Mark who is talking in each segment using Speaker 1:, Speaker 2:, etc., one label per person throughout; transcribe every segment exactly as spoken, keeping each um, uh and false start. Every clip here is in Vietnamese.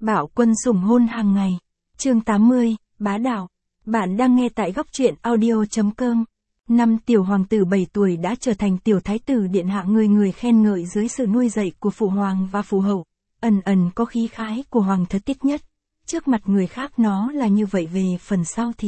Speaker 1: Bạo quân sủng hôn hàng ngày. Chương tám mươi, bá đạo. Bạn đang nghe tại góc truyện audio.com. Năm tiểu hoàng tử bảy tuổi đã trở thành tiểu thái tử điện hạ, người người khen ngợi dưới sự nuôi dạy của phụ hoàng và phụ hậu. Ẩn ẩn có khí khái của hoàng thất tiết nhất. Trước mặt người khác nó là như vậy, về phần sau thì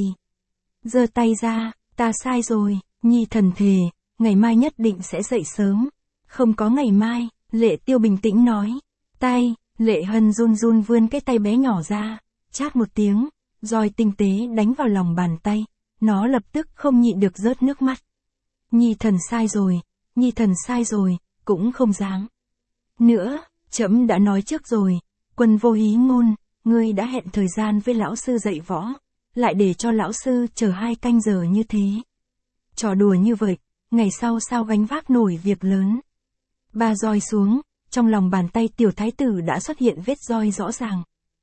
Speaker 1: giơ tay ra, ta sai rồi, nhi thần thề, ngày mai nhất định sẽ dậy sớm. Không có ngày mai, Lệ Tiêu bình tĩnh nói. Tay, Lệ Hân run run vươn cái tay bé nhỏ ra, chát một tiếng, roi tinh tế đánh vào lòng bàn tay, nó lập tức không nhịn được rớt nước mắt. Nhi thần sai rồi, nhi thần sai rồi, cũng không dám nữa, trẫm đã nói trước rồi, Quân vô hí ngôn, ngươi đã hẹn thời gian với lão sư dạy võ, lại để cho lão sư chờ hai canh giờ như thế. Trò đùa như vậy, ngày sau sao gánh vác nổi việc lớn. Ba roi xuống, trong lòng bàn tay tiểu thái tử đã xuất hiện vết roi rõ ràng.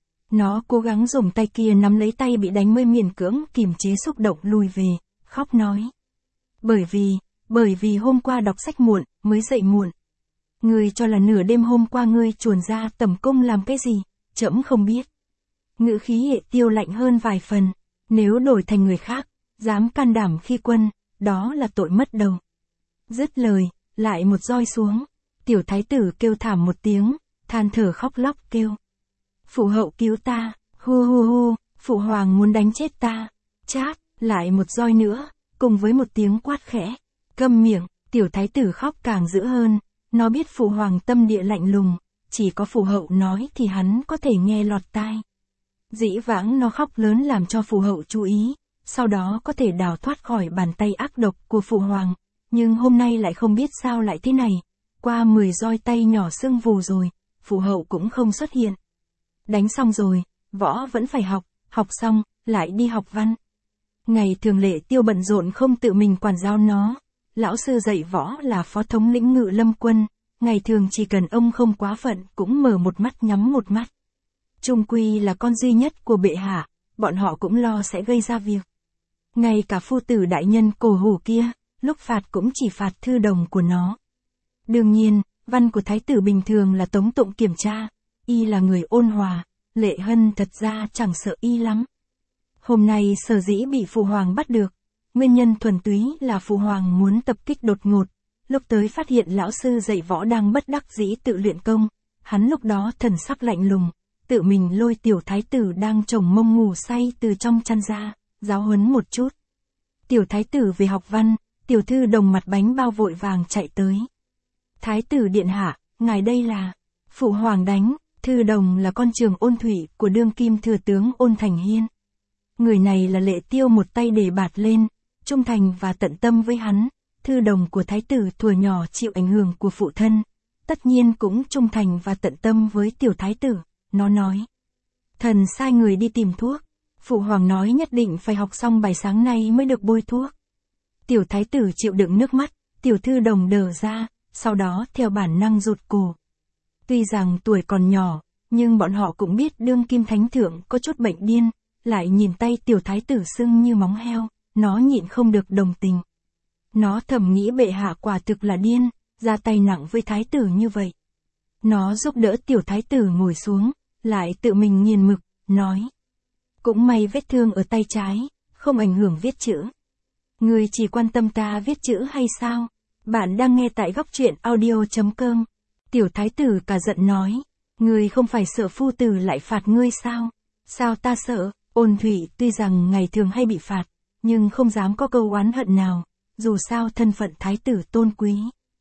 Speaker 1: Nó cố gắng dùng tay kia nắm lấy tay bị đánh, mới miễn cưỡng kiềm chế xúc động lùi về, khóc nói. Bởi vì, bởi vì hôm qua đọc sách muộn, mới dậy muộn. Ngươi cho là nửa đêm hôm qua ngươi chuồn ra tầm cung làm cái gì, trẫm không biết. Ngữ khí Hệ Tiêu lạnh hơn vài phần, nếu đổi thành người khác, dám can đảm khi quân, đó là tội mất đầu. Dứt lời, lại một roi xuống, tiểu thái tử kêu thảm một tiếng, than thở khóc lóc kêu. Phụ hậu cứu ta, hu hu hu, phụ hoàng muốn đánh chết ta, chát, lại một roi nữa, cùng với một tiếng quát khẽ, câm miệng, tiểu thái tử khóc càng dữ hơn, nó biết phụ hoàng tâm địa lạnh lùng, chỉ có phụ hậu nói thì hắn có thể nghe lọt tai. Dĩ vãng nó khóc lớn làm cho phụ hậu chú ý, sau đó có thể đào thoát khỏi bàn tay ác độc của phụ hoàng, nhưng hôm nay lại không biết sao lại thế này, qua mười roi tay nhỏ sưng vù rồi, phụ hậu cũng không xuất hiện. Đánh xong rồi, võ vẫn phải học, học xong, lại đi học văn. Ngày thường Lệ Tiêu bận rộn không tự mình quản giáo nó, lão sư dạy võ là phó thống lĩnh Ngự Lâm quân, ngày thường chỉ cần ông không quá phận cũng mở một mắt nhắm một mắt. Trung quy là con duy nhất của bệ hạ, bọn họ cũng lo sẽ gây ra việc. Ngay cả phu tử đại nhân cổ hủ kia, lúc phạt cũng chỉ phạt thư đồng của nó. Đương nhiên, văn của thái tử bình thường là tống tụng kiểm tra, y là người ôn hòa, Lệ Hân thật ra chẳng sợ y lắm. Hôm nay sở dĩ bị phụ hoàng bắt được, nguyên nhân thuần túy là phụ hoàng muốn tập kích đột ngột, lúc tới phát hiện lão sư dạy võ đang bất đắc dĩ tự luyện công, hắn lúc đó thần sắc lạnh lùng, tự mình lôi tiểu thái tử đang chồng mông ngủ say từ trong chăn ra, giáo huấn một chút. Tiểu thái tử về học văn, tiểu thư đồng mặt bánh bao vội vàng chạy tới. Thái tử điện hạ, ngài đây là, phụ hoàng đánh, thư đồng là con trường Ôn Thủy của đương kim thừa tướng Ôn Thành Hiên. Người này là Lệ Tiêu một tay đề bạt lên, trung thành và tận tâm với hắn, thư đồng của thái tử thuở nhỏ chịu ảnh hưởng của phụ thân, tất nhiên cũng trung thành và tận tâm với tiểu thái tử, nó nói. Thần sai người đi tìm thuốc, phụ hoàng nói nhất định phải học xong bài sáng nay mới được bôi thuốc. Tiểu thái tử chịu đựng nước mắt, tiểu thư đồng đờ ra, sau đó theo bản năng rụt cổ. Tuy rằng tuổi còn nhỏ, nhưng bọn họ cũng biết đương kim thánh thượng có chút bệnh điên, lại nhìn tay tiểu thái tử sưng như móng heo, nó nhịn không được đồng tình. Nó thầm nghĩ bệ hạ quả thực là điên, ra tay nặng với thái tử như vậy. Nó giúp đỡ tiểu thái tử ngồi xuống, lại tự mình nghiền mực, nói. Cũng may vết thương ở tay trái, không ảnh hưởng viết chữ. Ngươi chỉ quan tâm ta viết chữ hay sao? Bạn đang nghe tại góc truyện audio.com. Tiểu thái tử cả giận nói. Ngươi không phải sợ phu tử lại phạt ngươi sao? Sao ta sợ? Ôn Thủy tuy rằng ngày thường hay bị phạt, nhưng không dám có câu oán hận nào, dù sao thân phận thái tử tôn quý.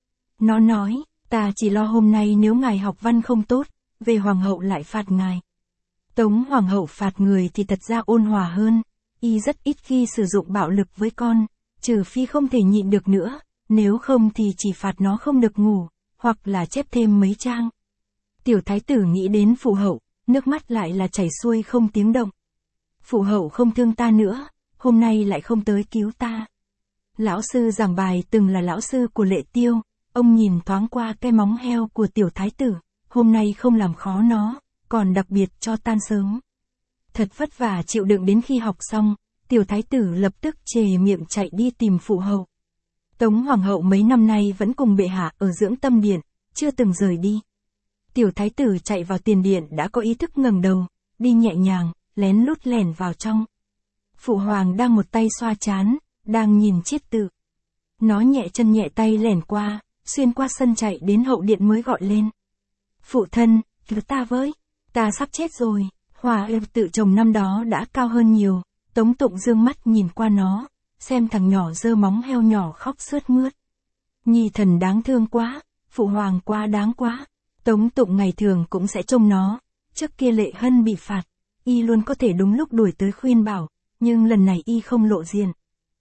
Speaker 1: Nó nói, ta chỉ lo hôm nay nếu ngài học văn không tốt, về hoàng hậu lại phạt ngài. Tống hoàng hậu phạt người thì thật ra ôn hòa hơn, y rất ít khi sử dụng bạo lực với con, trừ phi không thể nhịn được nữa, nếu không thì chỉ phạt nó không được ngủ, hoặc là chép thêm mấy trang. Tiểu thái tử nghĩ đến phụ hậu, nước mắt lại là chảy xuôi không tiếng động. Phụ hậu không thương ta nữa, hôm nay lại không tới cứu ta. Lão sư giảng bài từng là lão sư của Lệ Tiêu, ông nhìn thoáng qua cái móng heo của tiểu thái tử, hôm nay không làm khó nó, còn đặc biệt cho tan sớm. Thật vất vả chịu đựng đến khi học xong, tiểu thái tử lập tức chề miệng chạy đi tìm phụ hậu. Tống hoàng hậu mấy năm nay vẫn cùng bệ hạ ở dưỡng tâm điện, chưa từng rời đi. Tiểu thái tử chạy vào tiền điện đã có ý thức ngẩng đầu, đi nhẹ nhàng, lén lút lẻn vào trong. Phụ hoàng đang một tay xoa trán, đang nhìn chiết tự. Nó nhẹ chân nhẹ tay lẻn qua, xuyên qua sân chạy đến hậu điện mới gọi lên. Phụ thân, cứu ta với, ta sắp chết rồi. Hòa ư tự chồng năm đó đã cao hơn nhiều. Tống Tụng dương mắt nhìn qua nó, xem thằng nhỏ giơ móng heo nhỏ khóc sướt mướt. Nhi thần đáng thương quá, phụ hoàng quá đáng quá. Tống Tụng ngày thường cũng sẽ trông nó, trước kia Lệ Hân bị phạt, y luôn có thể đúng lúc đuổi tới khuyên bảo, nhưng lần này y không lộ diện.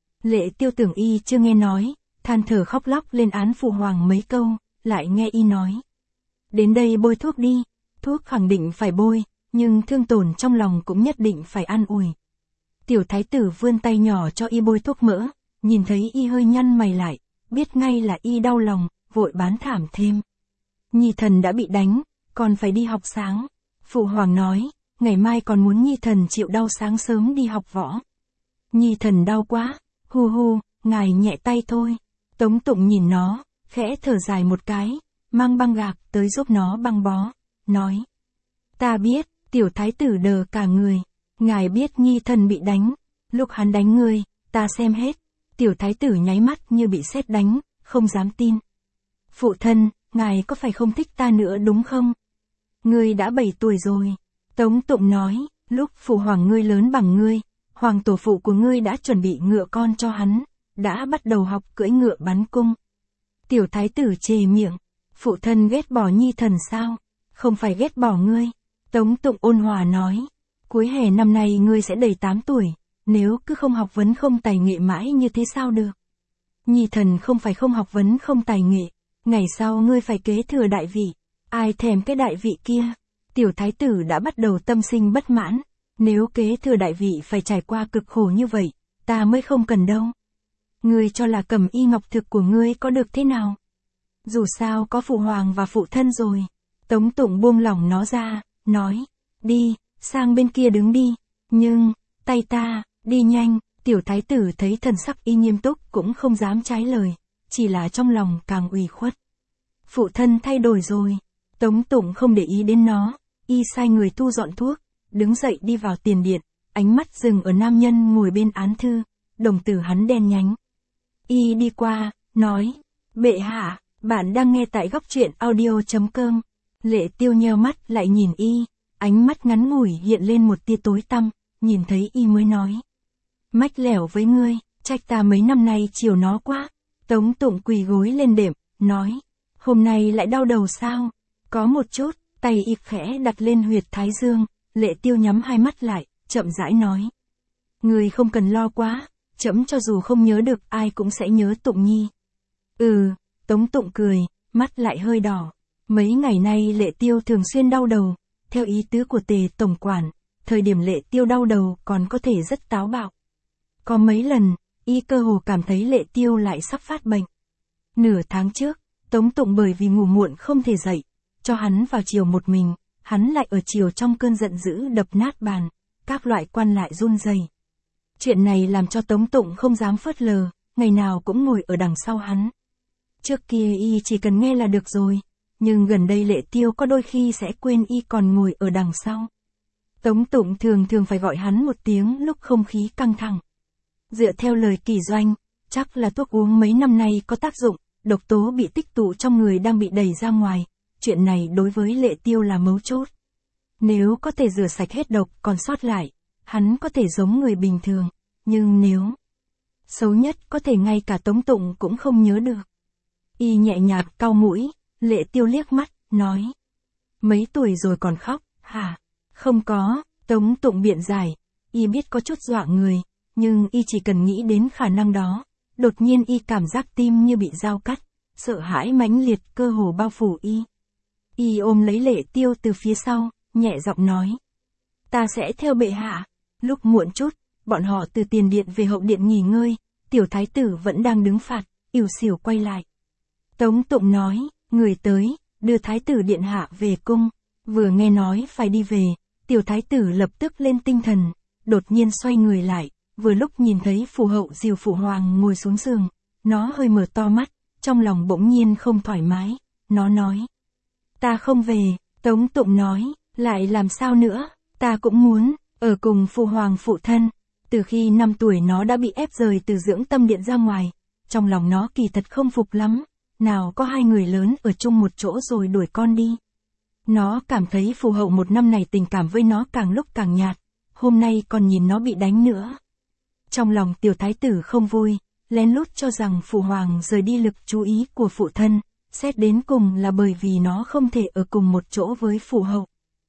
Speaker 1: Lệ Tiêu tưởng y chưa nghe nói, than thở khóc lóc lên án phụ hoàng mấy câu, lại nghe y nói. Đến đây bôi thuốc đi, thuốc khẳng định phải bôi, nhưng thương tổn trong lòng cũng nhất định phải an ủi. Tiểu thái tử vươn tay nhỏ cho y bôi thuốc mỡ, nhìn thấy y hơi nhăn mày lại, biết ngay là y đau lòng, vội bán thảm thêm. Nhi thần đã bị đánh, còn phải đi học sáng. Phụ hoàng nói, ngày mai còn muốn Nhi thần chịu đau sáng sớm đi học võ. Nhi thần đau quá, hu hu, ngài nhẹ tay thôi. Tống Tụng nhìn nó, khẽ thở dài một cái, mang băng gạc tới giúp nó băng bó, nói. Ta biết, tiểu thái tử đờ cả người. Ngài biết Nhi thần bị đánh, lúc hắn đánh ngươi, ta xem hết. Tiểu thái tử nháy mắt như bị sét đánh, không dám tin. Phụ thân, ngài có phải không thích ta nữa đúng không? Ngươi đã bảy tuổi rồi. Tống Tụng nói, lúc phụ hoàng ngươi lớn bằng ngươi, hoàng tổ phụ của ngươi đã chuẩn bị ngựa con cho hắn, đã bắt đầu học cưỡi ngựa bắn cung. Tiểu thái tử chề miệng, phụ thân ghét bỏ Nhi thần sao? Không phải ghét bỏ ngươi. Tống Tụng ôn hòa nói, cuối hè năm nay ngươi sẽ đầy tám tuổi, nếu cứ không học vấn không tài nghệ mãi như thế sao được? Nhi thần không phải không học vấn không tài nghệ, ngày sau ngươi phải kế thừa đại vị, ai thèm cái đại vị kia? Tiểu thái tử đã bắt đầu tâm sinh bất mãn, nếu kế thừa đại vị phải trải qua cực khổ như vậy, ta mới không cần đâu. Ngươi cho là Cẩm Y Ngọc Thực của ngươi có được thế nào? Dù sao có phụ hoàng và phụ thân rồi. Tống Tụng buông lỏng nó ra, nói, đi, sang bên kia đứng đi, nhưng, tay ta, đi nhanh. Tiểu thái tử thấy thần sắc y nghiêm túc cũng không dám trái lời, chỉ là trong lòng càng ủy khuất. Phụ thân thay đổi rồi. Tống Tụng không để ý đến nó, y sai người thu dọn thuốc, đứng dậy đi vào tiền điện, ánh mắt dừng ở nam nhân ngồi bên án thư, đồng tử hắn đen nhánh. Y đi qua, nói, bệ hạ, bạn đang nghe tại góc truyện audio chấm com. Lệ Tiêu nheo mắt lại nhìn y, ánh mắt ngắn ngủi hiện lên một tia tối tăm, nhìn thấy y mới nói. Mách lẻo với ngươi, trách ta mấy năm nay chiều nó quá. Tống Tụng quỳ gối lên đệm, nói, hôm nay lại đau đầu sao? Có một chút, tay y khẽ đặt lên huyệt thái dương, Lệ Tiêu nhắm hai mắt lại, chậm rãi nói. Ngươi không cần lo quá, trẫm cho dù không nhớ được ai cũng sẽ nhớ Tụng Nhi. Ừ, Tống Tụng cười, mắt lại hơi đỏ. Mấy ngày nay Lệ Tiêu thường xuyên đau đầu, theo ý tứ của Tề tổng quản, thời điểm Lệ Tiêu đau đầu còn có thể rất táo bạo. Có mấy lần, y cơ hồ cảm thấy Lệ Tiêu lại sắp phát bệnh. Nửa tháng trước, Tống Tụng bởi vì ngủ muộn không thể dậy, cho hắn vào chiều một mình, hắn lại ở chiều trong cơn giận dữ đập nát bàn, các loại quan lại run rẩy. Chuyện này làm cho Tống Tụng không dám phớt lờ, ngày nào cũng ngồi ở đằng sau hắn. Trước kia y chỉ cần nghe là được rồi, nhưng gần đây Lệ Tiêu có đôi khi sẽ quên y còn ngồi ở đằng sau. Tống Tụng thường thường phải gọi hắn một tiếng lúc không khí căng thẳng. Dựa theo lời Kỳ Doanh, chắc là thuốc uống mấy năm nay có tác dụng, độc tố bị tích tụ trong người đang bị đẩy ra ngoài, chuyện này đối với Lệ Tiêu là mấu chốt. Nếu có thể rửa sạch hết độc còn sót lại, hắn có thể giống người bình thường, nhưng nếu xấu nhất có thể ngay cả Tống Tụng cũng không nhớ được. Y nhẹ nhạt cau mũi, Lệ Tiêu liếc mắt, nói. Mấy tuổi rồi còn khóc, hả? Không có, Tống Tụng biện giải, y biết có chút dọa người, nhưng y chỉ cần nghĩ đến khả năng đó, đột nhiên y cảm giác tim như bị dao cắt, sợ hãi mãnh liệt cơ hồ bao phủ y. Y ôm lấy Lệ Tiêu từ phía sau, nhẹ giọng nói. Ta sẽ theo bệ hạ. Lúc muộn chút, bọn họ từ tiền điện về hậu điện nghỉ ngơi, tiểu thái tử vẫn đang đứng phạt, ỉu xìu quay lại. Tống Tụng nói, người tới, đưa thái tử điện hạ về cung. Vừa nghe nói phải đi về, tiểu thái tử lập tức lên tinh thần, đột nhiên xoay người lại, vừa lúc nhìn thấy phù hậu dìu phụ hoàng ngồi xuống giường, nó hơi mở to mắt, trong lòng bỗng nhiên không thoải mái, nó nói. Ta không về, Tống Tụng nói, lại làm sao nữa, ta cũng muốn, ở cùng phụ hoàng phụ thân. Từ khi năm tuổi nó đã bị ép rời từ dưỡng tâm điện ra ngoài, trong lòng nó kỳ thật không phục lắm, nào có hai người lớn ở chung một chỗ rồi đuổi con đi. Nó cảm thấy phù hậu một năm này tình cảm với nó càng lúc càng nhạt, hôm nay còn nhìn nó bị đánh nữa. Trong lòng tiểu thái tử không vui, lén lút cho rằng phụ hoàng rời đi lực chú ý của phụ thân, xét đến cùng là bởi vì nó không thể ở cùng một chỗ với phụ hậu.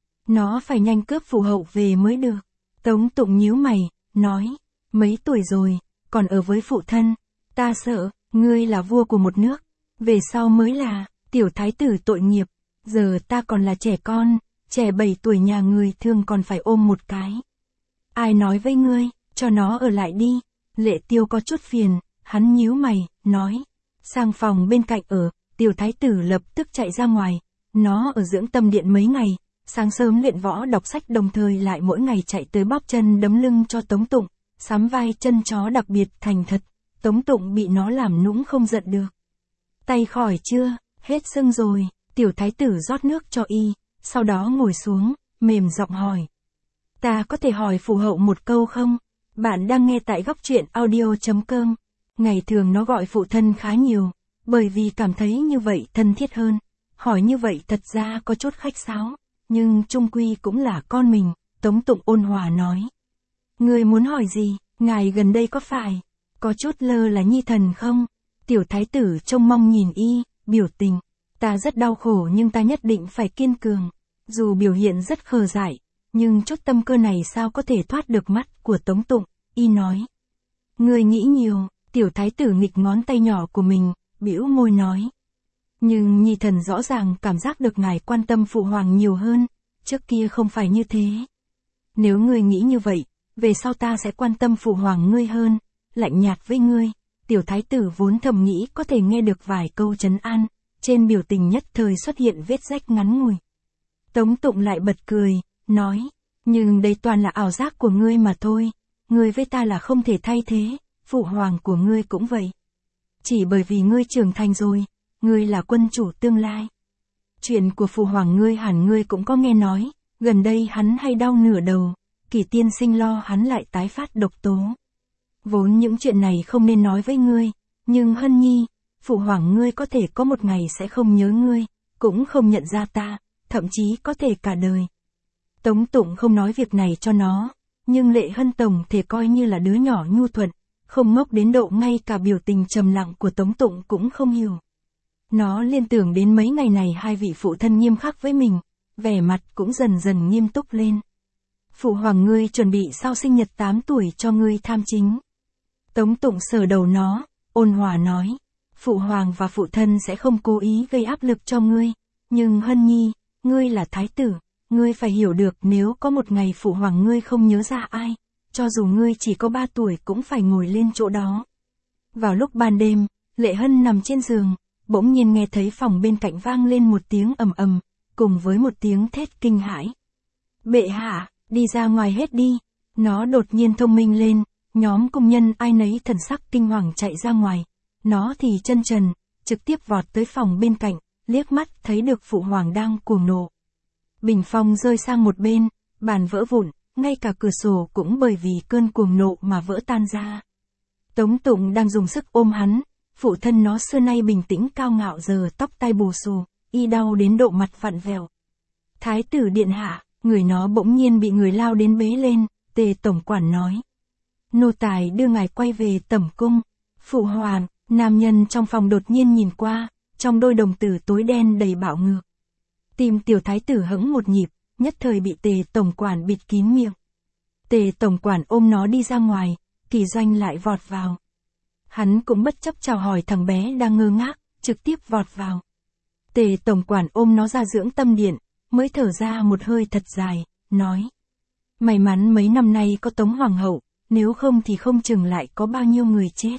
Speaker 1: Nó phải nhanh cướp phụ hậu về mới được. Tống Tụng nhíu mày, nói, mấy tuổi rồi, còn ở với phụ thân, ta sợ, ngươi là vua của một nước, về sau mới là, tiểu thái tử tội nghiệp, giờ ta còn là trẻ con, trẻ bảy tuổi nhà người thương còn phải ôm một cái. Ai nói với ngươi, cho nó ở lại đi, Lệ Tiêu có chút phiền, hắn nhíu mày, nói, sang phòng bên cạnh ở, tiểu thái tử lập tức chạy ra ngoài, nó ở dưỡng tâm điện mấy ngày, sáng sớm luyện võ đọc sách đồng thời lại mỗi ngày chạy tới bóp chân đấm lưng cho Tống Tụng, sắm vai chân chó đặc biệt thành thật, Tống Tụng bị nó làm nũng không giận được. Tay khỏi chưa, hết sưng rồi, tiểu thái tử rót nước cho y, sau đó ngồi xuống, mềm giọng hỏi. Ta có thể hỏi phù hậu một câu không? Bạn đang nghe tại góc truyện audio chấm com. Ngày thường nó gọi phụ thân khá nhiều, bởi vì cảm thấy như vậy thân thiết hơn. Hỏi như vậy thật ra có chút khách sáo, nhưng chung quy cũng là con mình, Tống Tụng ôn hòa nói. Người muốn hỏi gì, ngài gần đây có phải, có chút lơ là nhi thần không? Tiểu thái tử trông mong nhìn y, biểu tình. Ta rất đau khổ nhưng ta nhất định phải kiên cường. Dù biểu hiện rất khờ dại, nhưng chút tâm cơ này sao có thể thoát được mắt của Tống Tụng, y nói. Người nghĩ nhiều, tiểu thái tử nghịch ngón tay nhỏ của mình, bĩu môi nói. Nhưng nhi thần rõ ràng cảm giác được ngài quan tâm phụ hoàng nhiều hơn, trước kia không phải như thế. Nếu ngươi nghĩ như vậy, về sau ta sẽ quan tâm phụ hoàng ngươi hơn, lạnh nhạt với ngươi. Tiểu thái tử vốn thầm nghĩ có thể nghe được vài câu trấn an, trên biểu tình nhất thời xuất hiện vết rách ngắn ngủi. Tống Tụng lại bật cười, nói, nhưng đây toàn là ảo giác của ngươi mà thôi, ngươi với ta là không thể thay thế, phụ hoàng của ngươi cũng vậy. Chỉ bởi vì ngươi trưởng thành rồi, ngươi là quân chủ tương lai. Chuyện của phụ hoàng ngươi hẳn ngươi cũng có nghe nói, gần đây hắn hay đau nửa đầu, Kỳ tiên sinh lo hắn lại tái phát độc tố. Vốn những chuyện này không nên nói với ngươi, nhưng Hân Nhi, phụ hoàng ngươi có thể có một ngày sẽ không nhớ ngươi, cũng không nhận ra ta, thậm chí có thể cả đời. Tống Tụng không nói việc này cho nó, nhưng Lệ Hân tổng thể coi như là đứa nhỏ nhu thuận, không ngốc đến độ ngay cả biểu tình trầm lặng của Tống Tụng cũng không hiểu. Nó liên tưởng đến mấy ngày này hai vị phụ thân nghiêm khắc với mình, vẻ mặt cũng dần dần nghiêm túc lên. Phụ hoàng ngươi chuẩn bị sau sinh nhật tám tuổi cho ngươi tham chính. Tống Tụng sờ đầu nó, ôn hòa nói, phụ hoàng và phụ thân sẽ không cố ý gây áp lực cho ngươi, nhưng Hân Nhi, ngươi là thái tử, ngươi phải hiểu được nếu có một ngày phụ hoàng ngươi không nhớ ra ai, cho dù ngươi chỉ có ba tuổi cũng phải ngồi lên chỗ đó. Vào lúc ban đêm, Lệ Hân nằm trên giường, bỗng nhiên nghe thấy phòng bên cạnh vang lên một tiếng ầm ầm, cùng với một tiếng thét kinh hãi. Bệ hạ, đi ra ngoài hết đi. Nó đột nhiên thông minh lên, nhóm công nhân ai nấy thần sắc kinh hoàng chạy ra ngoài. Nó thì chân trần, trực tiếp vọt tới phòng bên cạnh, liếc mắt thấy được phụ hoàng đang cuồng nộ. Bình phong rơi sang một bên, bàn vỡ vụn, ngay cả cửa sổ cũng bởi vì cơn cuồng nộ mà vỡ tan ra. Tống Tụng đang dùng sức ôm hắn, phụ thân nó xưa nay bình tĩnh cao ngạo giờ tóc tai bù xù, y đau đến độ mặt vặn vẹo. Thái tử điện hạ, người nó bỗng nhiên bị người lao đến bế lên, Tề tổng quản nói. Nô tài đưa ngài quay về tẩm cung. Phụ hoàng, nam nhân trong phòng đột nhiên nhìn qua, trong đôi đồng tử tối đen đầy bạo ngược. Tim tiểu thái tử hững một nhịp, nhất thời bị Tề tổng quản bịt kín miệng. Tề tổng quản ôm nó đi ra ngoài, Kỳ Doanh lại vọt vào. Hắn cũng bất chấp chào hỏi thằng bé đang ngơ ngác, trực tiếp vọt vào. Tề tổng quản ôm nó ra dưỡng tâm điện, mới thở ra một hơi thật dài, nói. May mắn mấy năm nay có Tống Hoàng hậu, nếu không thì không chừng lại có bao nhiêu người chết.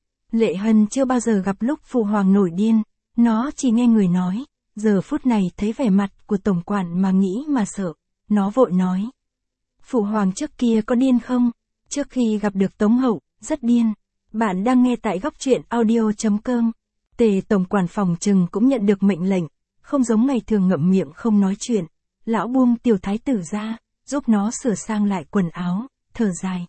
Speaker 1: Lệ Hân chưa bao giờ gặp lúc phụ hoàng nổi điên, nó chỉ nghe người nói, giờ phút này thấy vẻ mặt của tổng quản mà nghĩ mà sợ, nó vội nói. Phụ hoàng trước kia có điên không? Trước khi gặp được Tống hậu, rất điên. Bạn đang nghe tại góc truyện audio chấm com. Tề tổng quản phòng trừng cũng nhận được mệnh lệnh, không giống ngày thường ngậm miệng không nói chuyện. Lão buông tiểu thái tử ra, giúp nó sửa sang lại quần áo, thở dài.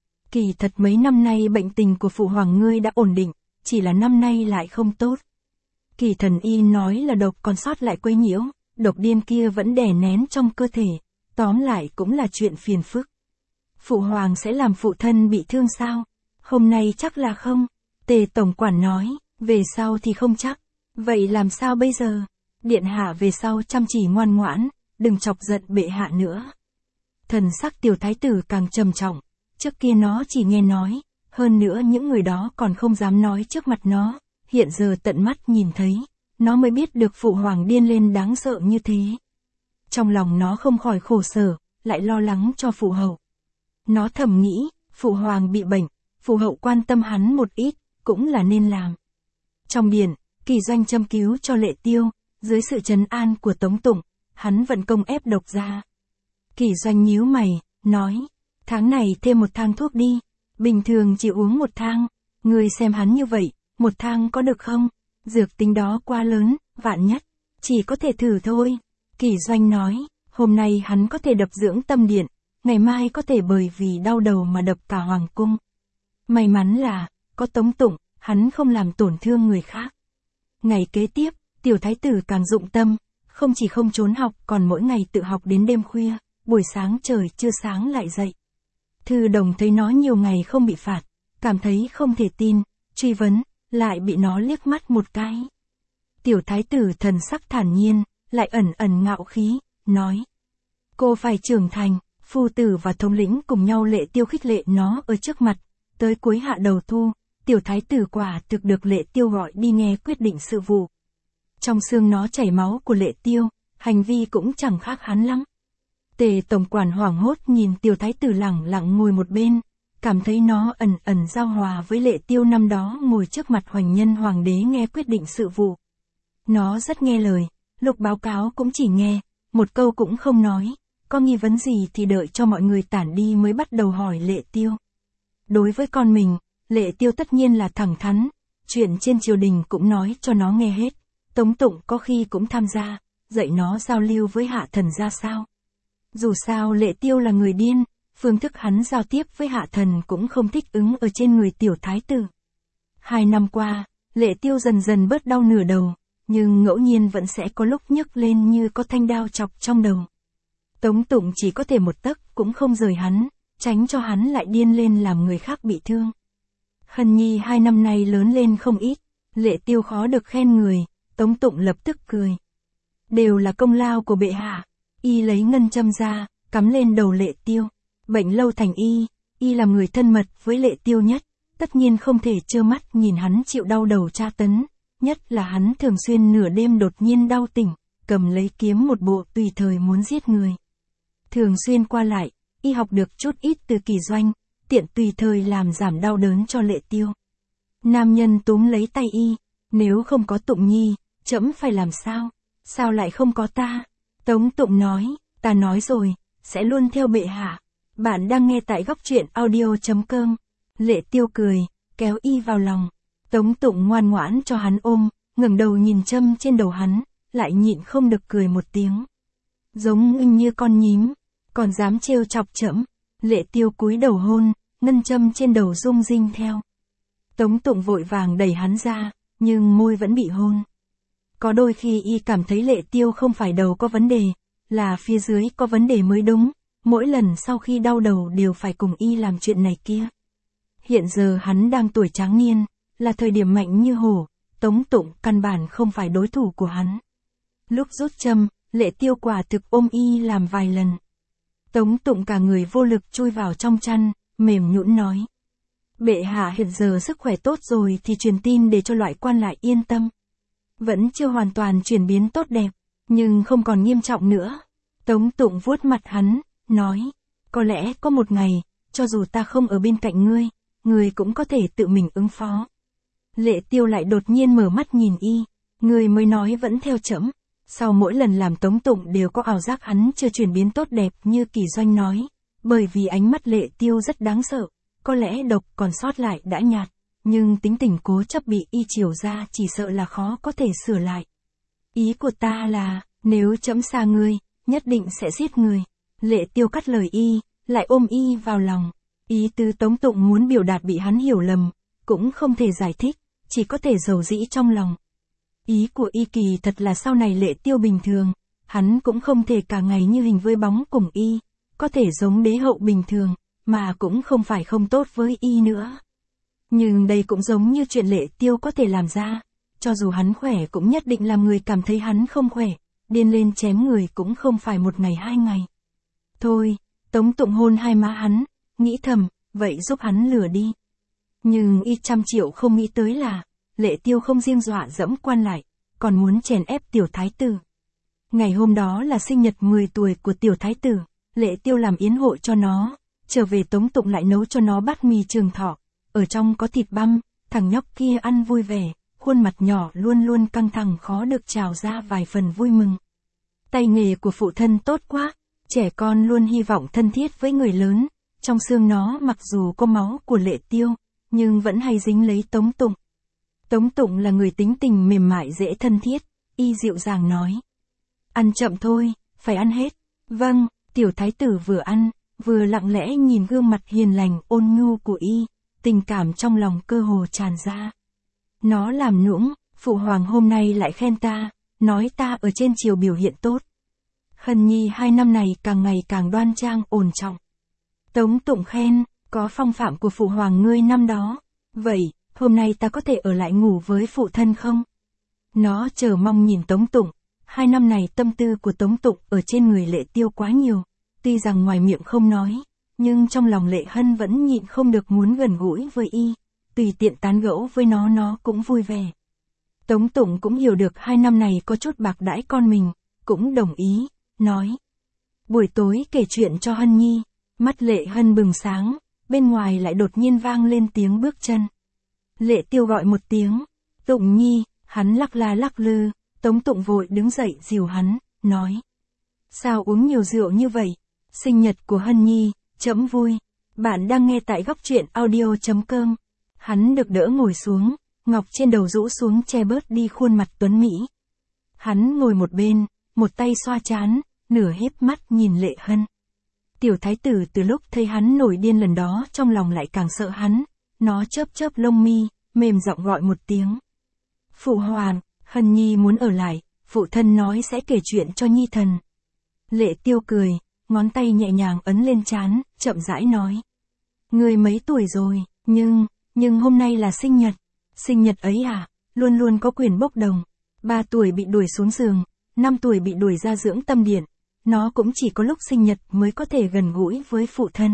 Speaker 1: Kỳ thật mấy năm nay bệnh tình của phụ hoàng ngươi đã ổn định, chỉ là năm nay lại không tốt. Kỳ thần y nói là độc còn sót lại quấy nhiễu, độc điên kia vẫn đè nén trong cơ thể, tóm lại cũng là chuyện phiền phức. Phụ hoàng sẽ làm phụ thân bị thương sao? Hôm nay chắc là không. Tề tổng quản nói, về sau thì không chắc. Vậy làm sao bây giờ? Điện hạ về sau chăm chỉ ngoan ngoãn, đừng chọc giận bệ hạ nữa. Thần sắc tiểu thái tử càng trầm trọng, trước kia nó chỉ nghe nói, hơn nữa những người đó còn không dám nói trước mặt nó, hiện giờ tận mắt nhìn thấy, nó mới biết được phụ hoàng điên lên đáng sợ như thế. Trong lòng nó không khỏi khổ sở, lại lo lắng cho phụ hậu. Nó thầm nghĩ, phụ hoàng bị bệnh, phụ hậu quan tâm hắn một ít, cũng là nên làm. Trong điện, Kỳ Doanh châm cứu cho Lệ Tiêu, dưới sự trấn an của Tống Tụng, hắn vận công ép độc ra. Kỳ Doanh nhíu mày, nói, tháng này thêm một thang thuốc đi, bình thường chỉ uống một thang, người xem hắn như vậy, một thang có được không? Dược tính đó quá lớn, vạn nhất, chỉ có thể thử thôi. Kỳ Doanh nói, hôm nay hắn có thể đập dưỡng tâm điện, ngày mai có thể bởi vì đau đầu mà đập cả hoàng cung. May mắn là, có Tống Tụng, hắn không làm tổn thương người khác. Ngày kế tiếp, tiểu thái tử càng dụng tâm, không chỉ không trốn học còn mỗi ngày tự học đến đêm khuya, buổi sáng trời chưa sáng lại dậy. Thư đồng thấy nó nhiều ngày không bị phạt, cảm thấy không thể tin, truy vấn, lại bị nó liếc mắt một cái. Tiểu thái tử thần sắc thản nhiên, lại ẩn ẩn ngạo khí, nói. Cô phải trưởng thành, phu tử và thống lĩnh cùng nhau Lệ Tiêu khích lệ nó ở trước mặt, tới cuối hạ đầu thu, tiểu thái tử quả thực được Lệ Tiêu gọi đi nghe quyết định sự vụ. Trong xương nó chảy máu của Lệ Tiêu, hành vi cũng chẳng khác hắn lắm. Tề tổng quản hoảng hốt nhìn tiểu thái tử lẳng lặng ngồi một bên, cảm thấy nó ẩn ẩn giao hòa với Lệ Tiêu năm đó ngồi trước mặt hoành nhân hoàng đế nghe quyết định sự vụ. Nó rất nghe lời, lục báo cáo cũng chỉ nghe, một câu cũng không nói, có nghi vấn gì thì đợi cho mọi người tản đi mới bắt đầu hỏi Lệ Tiêu. Đối với con mình, Lệ Tiêu tất nhiên là thẳng thắn, chuyện trên triều đình cũng nói cho nó nghe hết, Tống Tụng có khi cũng tham gia, dạy nó giao lưu với hạ thần ra sao. Dù sao Lệ Tiêu là người điên, phương thức hắn giao tiếp với hạ thần cũng không thích ứng ở trên người tiểu thái tử. Hai năm qua, Lệ Tiêu dần dần bớt đau nửa đầu, nhưng ngẫu nhiên vẫn sẽ có lúc nhức lên như có thanh đao chọc trong đầu. Tống Tụng chỉ có thể một tấc cũng không rời hắn, tránh cho hắn lại điên lên làm người khác bị thương. Hân Nhi hai năm nay lớn lên không ít, Lệ Tiêu khó được khen người, Tống Tụng lập tức cười. Đều là công lao của bệ hạ, y lấy ngân châm ra, cắm lên đầu Lệ Tiêu. Bệnh lâu thành y, y làm người thân mật với Lệ Tiêu nhất, tất nhiên không thể trơ mắt nhìn hắn chịu đau đầu tra tấn, nhất là hắn thường xuyên nửa đêm đột nhiên đau tỉnh, cầm lấy kiếm một bộ tùy thời muốn giết người. Thường xuyên qua lại, y học được chút ít từ Kỳ Doanh, tiện tùy thời làm giảm đau đớn cho Lệ Tiêu. Nam nhân túm lấy tay y, nếu không có Tụng Nhi, trẫm phải làm sao? Sao lại không có ta? Tống Tụng nói, ta nói rồi, sẽ luôn theo bệ hạ. Bạn đang nghe tại góc truyện audio chấm com. Lệ Tiêu cười, kéo y vào lòng. Tống Tụng ngoan ngoãn cho hắn ôm, ngẩng đầu nhìn châm trên đầu hắn, lại nhịn không được cười một tiếng. Giống ưng như con nhím, còn dám trêu chọc trẫm. Lệ Tiêu cúi đầu hôn, ngân châm trên đầu rung rinh theo. Tống Tụng vội vàng đẩy hắn ra, nhưng môi vẫn bị hôn. Có đôi khi y cảm thấy Lệ Tiêu không phải đầu có vấn đề, là phía dưới có vấn đề mới đúng. Mỗi lần sau khi đau đầu đều phải cùng y làm chuyện này kia. Hiện giờ hắn đang tuổi tráng niên, là thời điểm mạnh như hổ, Tống Tụng căn bản không phải đối thủ của hắn. Lúc rút châm, Lệ Tiêu quả thực ôm y làm vài lần. Tống Tụng cả người vô lực chui vào trong chăn, mềm nhũn nói. Bệ hạ hiện giờ sức khỏe tốt rồi thì truyền tin để cho loại quan lại yên tâm. Vẫn chưa hoàn toàn chuyển biến tốt đẹp, nhưng không còn nghiêm trọng nữa. Tống Tụng vuốt mặt hắn, nói, có lẽ có một ngày, cho dù ta không ở bên cạnh ngươi, ngươi cũng có thể tự mình ứng phó. Lệ Tiêu lại đột nhiên mở mắt nhìn y, ngươi mới nói vẫn theo trẫm. Sau mỗi lần làm Tống Tụng đều có ảo giác hắn chưa chuyển biến tốt đẹp như Kỳ Doanh nói, bởi vì ánh mắt Lệ Tiêu rất đáng sợ, có lẽ độc còn sót lại đã nhạt, nhưng tính tình cố chấp bị y chiều ra chỉ sợ là khó có thể sửa lại. Ý của ta là, nếu trẫm xa ngươi, nhất định sẽ giết người. Lệ Tiêu cắt lời y, lại ôm y vào lòng. Ý tứ Tống Tụng muốn biểu đạt bị hắn hiểu lầm, cũng không thể giải thích, chỉ có thể dầu dĩ trong lòng. Ý của y kỳ thật là sau này Lệ Tiêu bình thường, hắn cũng không thể cả ngày như hình với bóng cùng y, có thể giống đế hậu bình thường, mà cũng không phải không tốt với y nữa. Nhưng đây cũng giống như chuyện Lệ Tiêu có thể làm ra, cho dù hắn khỏe cũng nhất định làm người cảm thấy hắn không khỏe, điên lên chém người cũng không phải một ngày hai ngày. Thôi, Tống Tụng hôn hai má hắn, nghĩ thầm, vậy giúp hắn lừa đi. Nhưng y trăm triệu không nghĩ tới là, Lệ Tiêu không riêng dọa dẫm quan lại, còn muốn chèn ép tiểu thái tử. Ngày hôm đó là sinh nhật mười tuổi của tiểu thái tử, Lệ Tiêu làm yến hội cho nó, trở về Tống Tụng lại nấu cho nó bát mì trường thọ, ở trong có thịt băm, thằng nhóc kia ăn vui vẻ, khuôn mặt nhỏ luôn luôn căng thẳng khó được trào ra vài phần vui mừng. Tay nghề của phụ thân tốt quá, trẻ con luôn hy vọng thân thiết với người lớn, trong xương nó mặc dù có máu của Lệ Tiêu, nhưng vẫn hay dính lấy Tống Tụng. Tống Tụng là người tính tình mềm mại dễ thân thiết, y dịu dàng nói. Ăn chậm thôi, phải ăn hết. Vâng, tiểu thái tử vừa ăn, vừa lặng lẽ nhìn gương mặt hiền lành ôn nhu của y, tình cảm trong lòng cơ hồ tràn ra. Nó làm nũng, phụ hoàng hôm nay lại khen ta, nói ta ở trên triều biểu hiện tốt. Hân Nhi hai năm này càng ngày càng đoan trang ổn trọng. Tống Tụng khen, có phong phạm của phụ hoàng ngươi năm đó. Vậy, hôm nay ta có thể ở lại ngủ với phụ thân không? Nó chờ mong nhìn Tống Tụng. Hai năm này tâm tư của Tống Tụng ở trên người Lệ Tiêu quá nhiều. Tuy rằng ngoài miệng không nói, nhưng trong lòng Lệ Hân vẫn nhịn không được muốn gần gũi với y. Tùy tiện tán gẫu với nó nó cũng vui vẻ. Tống Tụng cũng hiểu được hai năm này có chút bạc đãi con mình, cũng đồng ý, nói. Buổi tối kể chuyện cho Hân Nhi, mắt Lệ Hân bừng sáng, bên ngoài lại đột nhiên vang lên tiếng bước chân. Lệ Tiêu gọi một tiếng, Tụng Nhi, hắn lắc la lắc lư, Tống Tụng vội đứng dậy dìu hắn, nói. Sao uống nhiều rượu như vậy? Sinh nhật của Hân Nhi, trẫm vui. Bạn đang nghe tại góc truyện audio chấm com. Hắn được đỡ ngồi xuống, ngọc trên đầu rũ xuống che bớt đi khuôn mặt tuấn mỹ. Hắn ngồi một bên, một tay xoa trán, nửa híp mắt nhìn Lệ Hân. Tiểu thái tử từ lúc thấy hắn nổi điên lần đó trong lòng lại càng sợ hắn, nó chớp chớp lông mi, mềm giọng gọi một tiếng. Phụ hoàng, Hân Nhi muốn ở lại, phụ thân nói sẽ kể chuyện cho Nhi thần. Lệ Tiêu cười, ngón tay nhẹ nhàng ấn lên trán, chậm rãi nói. Ngươi mấy tuổi rồi, nhưng, nhưng hôm nay là sinh nhật. Sinh nhật ấy à, luôn luôn có quyền bốc đồng. Ba tuổi bị đuổi xuống giường, năm tuổi bị đuổi ra dưỡng tâm điện. Nó cũng chỉ có lúc sinh nhật mới có thể gần gũi với phụ thân.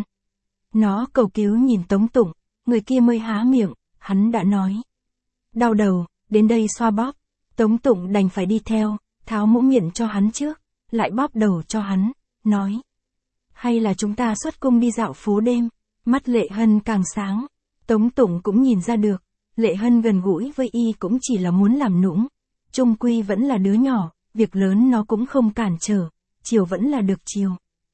Speaker 1: Nó cầu cứu nhìn Tống Tụng, người kia mới há miệng, hắn đã nói. Đau đầu, đến đây xoa bóp. Tống Tụng đành phải đi theo, tháo mũ miệng cho hắn trước, lại bóp đầu cho hắn, nói. Hay là chúng ta xuất cung đi dạo phố đêm, mắt Lệ Hân càng sáng. Tống Tụng cũng nhìn ra được, Lệ Hân gần gũi với y cũng chỉ là muốn làm nũng. Chung quy vẫn là đứa nhỏ, việc lớn nó cũng không cản trở, chiều vẫn là được chiều.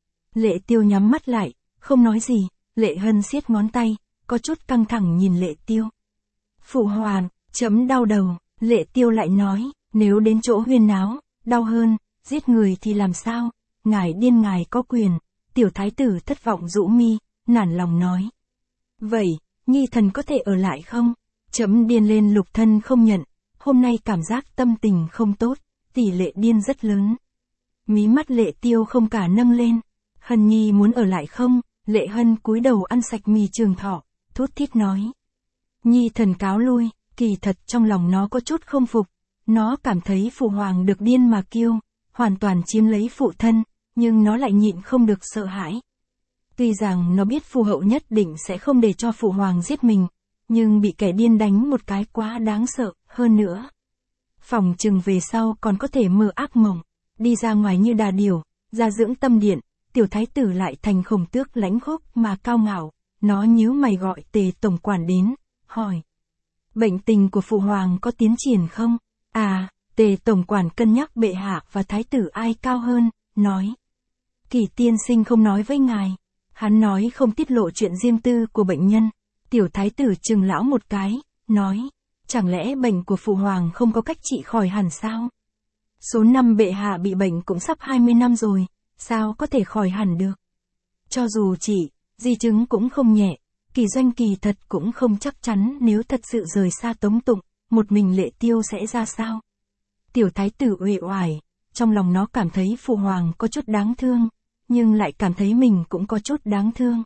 Speaker 1: Lệ Tiêu nhắm mắt lại, không nói gì, Lệ Hân siết ngón tay, có chút căng thẳng nhìn Lệ Tiêu. Phụ hoàng, chấm đau đầu, Lệ Tiêu lại nói, nếu đến chỗ huyên náo, đau hơn, giết người thì làm sao, ngài điên ngài có quyền. Tiểu thái tử thất vọng rũ mi, nản lòng nói. Vậy, Nhi thần có thể ở lại không? Chấm điên lên lục thân không nhận, hôm nay cảm giác tâm tình không tốt, tỷ lệ điên rất lớn. Mí mắt Lệ Tiêu không cả nâng lên. Hân Nhi muốn ở lại không? Lệ Hân cúi đầu ăn sạch mì trường thọ, thút thít nói. Nhi thần cáo lui, kỳ thật trong lòng nó có chút không phục. Nó cảm thấy phụ hoàng được điên mà kiêu, hoàn toàn chiếm lấy phụ thân, nhưng nó lại nhịn không được sợ hãi. Tuy rằng nó biết phù hậu nhất định sẽ không để cho phụ hoàng giết mình, nhưng bị kẻ điên đánh một cái quá đáng sợ, hơn nữa. Phòng chừng về sau còn có thể mơ ác mộng, đi ra ngoài như đà điểu, ra dưỡng tâm điện, tiểu thái tử lại thành Khổng Tước lãnh khốc mà cao ngạo. Nó nhíu mày gọi Tề tổng quản đến, hỏi. Bệnh tình của phụ hoàng có tiến triển không? À, Tề tổng quản cân nhắc bệ hạ và thái tử ai cao hơn, nói. Kỳ tiên sinh không nói với ngài. Hắn nói không tiết lộ chuyện riêng tư của bệnh nhân. Tiểu thái tử trừng lão một cái, nói. Chẳng lẽ bệnh của phụ hoàng không có cách trị khỏi hẳn sao? Số năm bệ hạ bị bệnh cũng sắp hai mươi năm rồi, sao có thể khỏi hẳn được. Cho dù chị, di chứng cũng không nhẹ, Kỳ Doanh kỳ thật cũng không chắc chắn nếu thật sự rời xa Tống Tụng, một mình Lệ Tiêu sẽ ra sao. Tiểu thái tử uể oải, trong lòng nó cảm thấy phụ hoàng có chút đáng thương, nhưng lại cảm thấy mình cũng có chút đáng thương.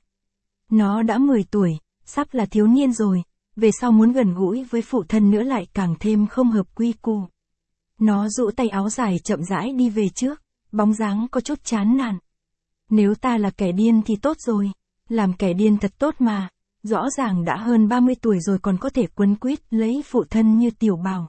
Speaker 1: Nó đã mười tuổi, sắp là thiếu niên rồi, về sau muốn gần gũi với phụ thân nữa lại càng thêm không hợp quy củ. Nó rũ tay áo dài chậm rãi đi về trước, bóng dáng có chút chán nản. Nếu ta là kẻ điên thì tốt rồi, làm kẻ điên thật tốt mà, rõ ràng đã hơn ba mươi tuổi rồi còn có thể quấn quýt lấy phụ thân như tiểu bảo.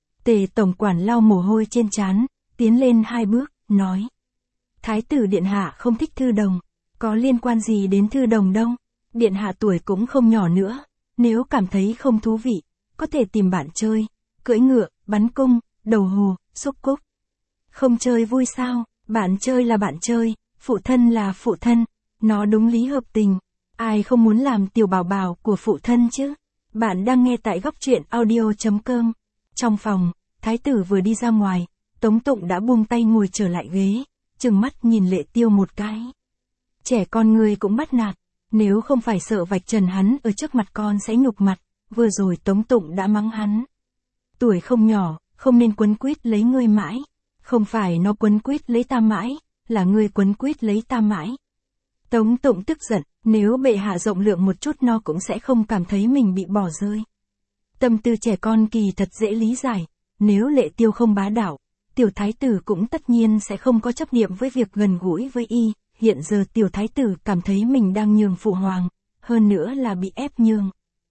Speaker 1: Tề tổng quản lau mồ hôi trên trán, tiến lên hai bước, nói. Thái tử điện hạ không thích thư đồng, có liên quan gì đến thư đồng đâu, điện hạ tuổi cũng không nhỏ nữa, nếu cảm thấy không thú vị, có thể tìm bạn chơi, cưỡi ngựa, bắn cung, đầu hồ, xúc cúc. Không chơi vui sao, bạn chơi là bạn chơi, phụ thân là phụ thân, nó đúng lý hợp tình, ai không muốn làm tiểu bảo bảo của phụ thân chứ. Bạn đang nghe tại góc truyện audio chấm com. Trong phòng, thái tử vừa đi ra ngoài, Tống Tụng đã buông tay ngồi trở lại ghế, trừng mắt nhìn Lệ Tiêu một cái. Trẻ con người cũng bắt nạt, nếu không phải sợ vạch trần hắn ở trước mặt con sẽ nhục mặt, vừa rồi Tống Tụng đã mắng hắn. Tuổi không nhỏ, không nên quấn quýt lấy ngươi mãi, không phải nó quấn quýt lấy ta mãi, là ngươi quấn quýt lấy ta mãi. Tống Tụng tức giận, nếu bệ hạ rộng lượng một chút nó cũng sẽ không cảm thấy mình bị bỏ rơi. Tâm tư trẻ con kỳ thật dễ lý giải, nếu Lệ Tiêu không bá đạo, tiểu thái tử cũng tất nhiên sẽ không có chấp niệm với việc gần gũi với y, hiện giờ tiểu thái tử cảm thấy mình đang nhường phụ hoàng, hơn nữa là bị ép nhường.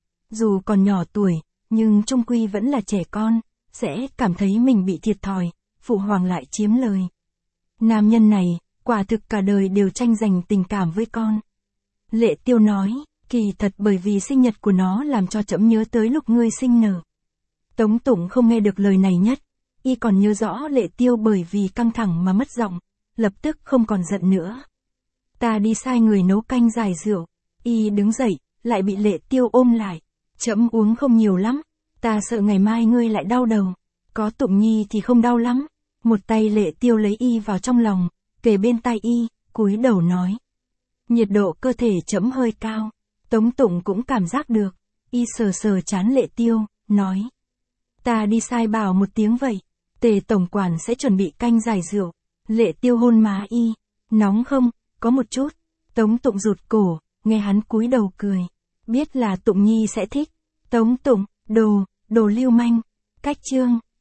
Speaker 1: Dù còn nhỏ tuổi, nhưng trung quy vẫn là trẻ con, sẽ cảm thấy mình bị thiệt thòi, phụ hoàng lại chiếm lời. Nam nhân này, quả thực cả đời đều tranh giành tình cảm với con. Lệ Tiêu nói, kỳ thật bởi vì sinh nhật của nó làm cho trẫm nhớ tới lúc ngươi sinh nở. Tống Tụng không nghe được lời này nhất, y còn nhớ rõ Lệ Tiêu bởi vì căng thẳng mà mất giọng, lập tức không còn giận nữa. Ta đi sai người nấu canh giải rượu, y đứng dậy, lại bị Lệ Tiêu ôm lại. Trẫm uống không nhiều lắm, ta sợ ngày mai ngươi lại đau đầu, có Tụng Nhi thì không đau lắm. Một tay Lệ Tiêu lấy y vào trong lòng, kề bên tai y, cúi đầu nói. Nhiệt độ cơ thể trẫm hơi cao, Tống Tụng cũng cảm giác được, y sờ sờ trán Lệ Tiêu, nói. Ta đi sai bảo một tiếng vậy, Tề tổng quản sẽ chuẩn bị canh giải rượu. Lệ Tiêu hôn má y, nóng không, có một chút. Tống Tụng rụt cổ, nghe hắn cúi đầu cười, biết là Tụng Nhi sẽ thích. Tống Tụng, đồ, đồ lưu manh. Cách chương